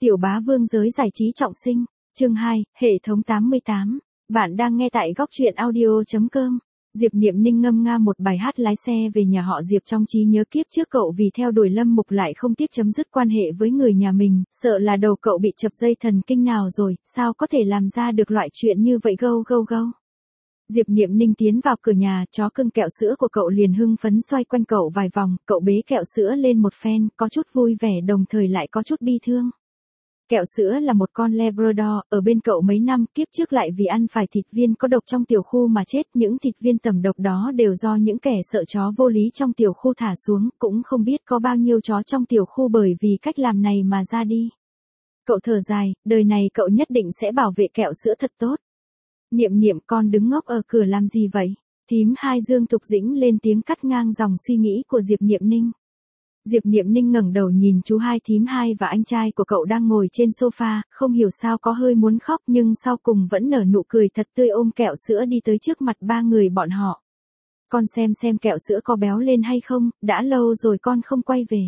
Tiểu bá vương giới giải trí trọng sinh, chương 2, hệ thống 88. Bạn đang nghe tại góc truyện audio.com. Diệp Niệm Ninh ngâm nga một bài hát lái xe về nhà họ Diệp trong trí nhớ kiếp trước cậu vì theo đuổi Lâm Mục lại không tiếc chấm dứt quan hệ với người nhà mình, sợ là đầu cậu bị chập dây thần kinh nào rồi, sao có thể làm ra được loại chuyện như vậy gâu gâu gâu. Diệp Niệm Ninh tiến vào cửa nhà, chó cưng kẹo sữa của cậu liền hưng phấn xoay quanh cậu vài vòng, cậu bế kẹo sữa lên một phen, có chút vui vẻ đồng thời lại có chút bi thương. Kẹo sữa là một con Labrador, ở bên cậu mấy năm, kiếp trước lại vì ăn phải thịt viên có độc trong tiểu khu mà chết, những thịt viên tẩm độc đó đều do những kẻ sợ chó vô lý trong tiểu khu thả xuống, cũng không biết có bao nhiêu chó trong tiểu khu bởi vì cách làm này mà ra đi. Cậu thở dài, đời này cậu nhất định sẽ bảo vệ kẹo sữa thật tốt. Niệm Niệm, con đứng ngốc ở cửa làm gì vậy? Thím hai Dương Tục Dĩnh lên tiếng cắt ngang dòng suy nghĩ của Diệp Niệm Ninh. Diệp Niệm Ninh ngẩng đầu nhìn chú hai thím hai và anh trai của cậu đang ngồi trên sofa, không hiểu sao có hơi muốn khóc nhưng sau cùng vẫn nở nụ cười thật tươi ôm kẹo sữa đi tới trước mặt ba người bọn họ. Con xem kẹo sữa có béo lên hay không, đã lâu rồi con không quay về.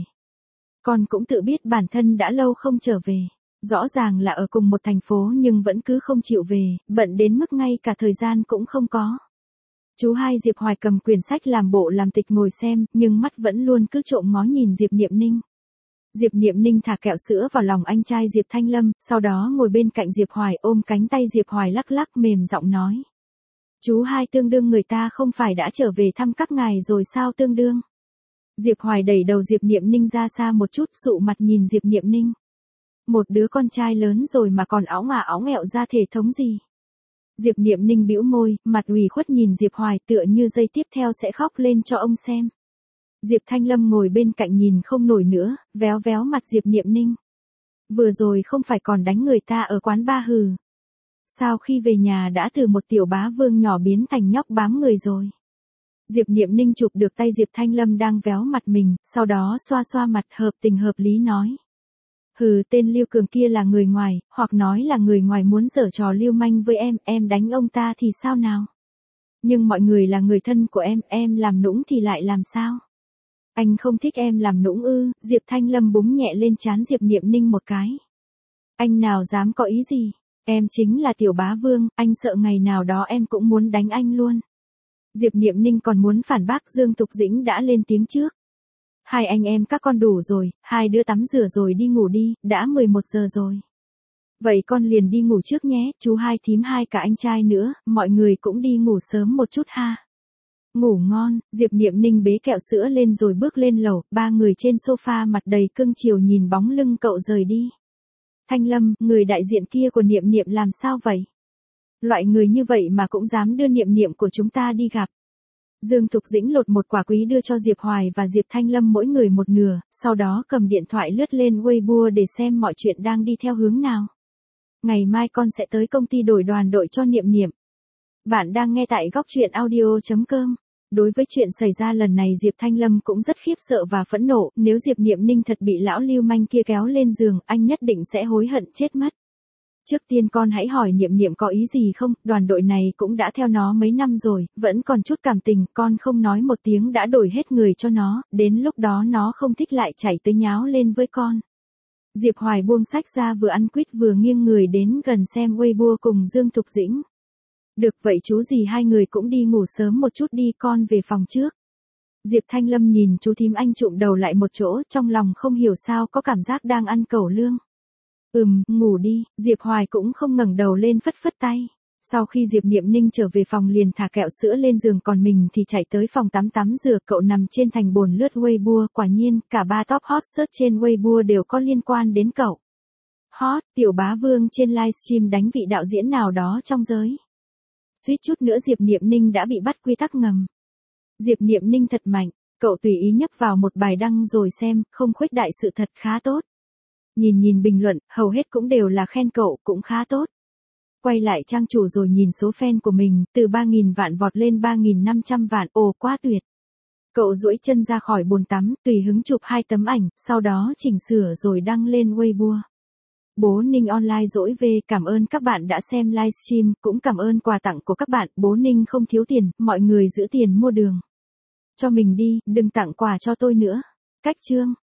Con cũng tự biết bản thân đã lâu không trở về. Rõ ràng là ở cùng một thành phố nhưng vẫn cứ không chịu về, bận đến mức ngay cả thời gian cũng không có. Chú hai Diệp Hoài cầm quyển sách làm bộ làm tịch ngồi xem, nhưng mắt vẫn luôn cứ trộm ngó nhìn Diệp Niệm Ninh. Diệp Niệm Ninh thả kẹo sữa vào lòng anh trai Diệp Thanh Lâm, sau đó ngồi bên cạnh Diệp Hoài ôm cánh tay Diệp Hoài lắc lắc mềm giọng nói. Chú hai tương đương người ta không phải đã trở về thăm các ngài rồi sao tương đương. Diệp Hoài đẩy đầu Diệp Niệm Ninh ra xa một chút, sụ mặt nhìn Diệp Niệm Ninh. Một đứa con trai lớn rồi mà còn áo nghẹo ra thể thống gì. Diệp Niệm Ninh bĩu môi, mặt ủy khuất nhìn Diệp Hoài tựa như giây tiếp theo sẽ khóc lên cho ông xem. Diệp Thanh Lâm ngồi bên cạnh nhìn không nổi nữa, véo véo mặt Diệp Niệm Ninh. Vừa rồi không phải còn đánh người ta ở quán ba hừ. Sao khi về nhà đã từ một tiểu bá vương nhỏ biến thành nhóc bám người rồi. Diệp Niệm Ninh chụp được tay Diệp Thanh Lâm đang véo mặt mình, sau đó xoa xoa mặt hợp tình hợp lý nói. Hừ, tên Lưu Cường kia là người ngoài, hoặc nói là người ngoài muốn giở trò lưu manh với em đánh ông ta thì sao nào? Nhưng mọi người là người thân của em làm nũng thì lại làm sao? Anh không thích em làm nũng ư? Diệp Thanh Lâm búng nhẹ lên trán Diệp Niệm Ninh một cái. Anh nào dám có ý gì? Em chính là tiểu bá vương, anh sợ ngày nào đó em cũng muốn đánh anh luôn. Diệp Niệm Ninh còn muốn phản bác, Dương Tục Dĩnh đã lên tiếng trước. Hai anh em các con đủ rồi, hai đứa tắm rửa rồi đi ngủ đi, đã 11 giờ rồi. Vậy con liền đi ngủ trước nhé, chú hai thím hai cả anh trai nữa, mọi người cũng đi ngủ sớm một chút ha. Ngủ ngon, Diệp Niệm Ninh bế kẹo sữa lên rồi bước lên lầu, ba người trên sofa mặt đầy cưng chiều nhìn bóng lưng cậu rời đi. Thanh Lâm, người đại diện kia của Niệm Niệm làm sao vậy? Loại người như vậy mà cũng dám đưa Niệm Niệm của chúng ta đi gặp. Dương Thục Dĩnh lột một quả quý đưa cho Diệp Hoài và Diệp Thanh Lâm mỗi người một nửa, sau đó cầm điện thoại lướt lên Weibo để xem mọi chuyện đang đi theo hướng nào. Ngày mai con sẽ tới công ty đổi đoàn đội cho Niệm Niệm. Bạn đang nghe tại góc truyện audio.com. Đối với chuyện xảy ra lần này Diệp Thanh Lâm cũng rất khiếp sợ và phẫn nộ, nếu Diệp Niệm Ninh thật bị lão lưu manh kia kéo lên giường, anh nhất định sẽ hối hận chết mất. Trước tiên con hãy hỏi Niệm Niệm có ý gì không, đoàn đội này cũng đã theo nó mấy năm rồi, vẫn còn chút cảm tình, con không nói một tiếng đã đổi hết người cho nó, đến lúc đó nó không thích lại chảy tới nháo lên với con. Diệp Hoài buông sách ra vừa ăn quýt vừa nghiêng người đến gần xem Weibo cùng Dương Thục Dĩnh. Được vậy chú gì hai người cũng đi ngủ sớm một chút đi, con về phòng trước. Diệp Thanh Lâm nhìn chú thím anh trụm đầu lại một chỗ, trong lòng không hiểu sao có cảm giác đang ăn cẩu lương. Ngủ đi, Diệp Hoài cũng không ngẩng đầu lên phất phất tay. Sau khi Diệp Niệm Ninh trở về phòng liền thả kẹo sữa lên giường, còn mình thì chạy tới phòng tắm rửa, cậu nằm trên thành bồn lướt Weibo, quả nhiên, cả ba top hot search trên Weibo đều có liên quan đến cậu. Hot, tiểu bá vương trên livestream đánh vị đạo diễn nào đó trong giới. Suýt chút nữa Diệp Niệm Ninh đã bị bắt quy tắc ngầm. Diệp Niệm Ninh thật mạnh, cậu tùy ý nhấp vào một bài đăng rồi xem, không khuếch đại sự thật khá tốt. Nhìn bình luận, hầu hết cũng đều là khen cậu, cũng khá tốt. Quay lại trang chủ rồi nhìn số fan của mình, từ 3.000 vạn vọt lên 3.500 vạn, ồ quá tuyệt. Cậu duỗi chân ra khỏi bồn tắm, tùy hứng chụp 2 tấm ảnh, sau đó chỉnh sửa rồi đăng lên Weibo. Bố Ninh online dỗi về, cảm ơn các bạn đã xem livestream, cũng cảm ơn quà tặng của các bạn, bố Ninh không thiếu tiền, mọi người giữ tiền mua đường cho mình đi, đừng tặng quà cho tôi nữa. Cách chương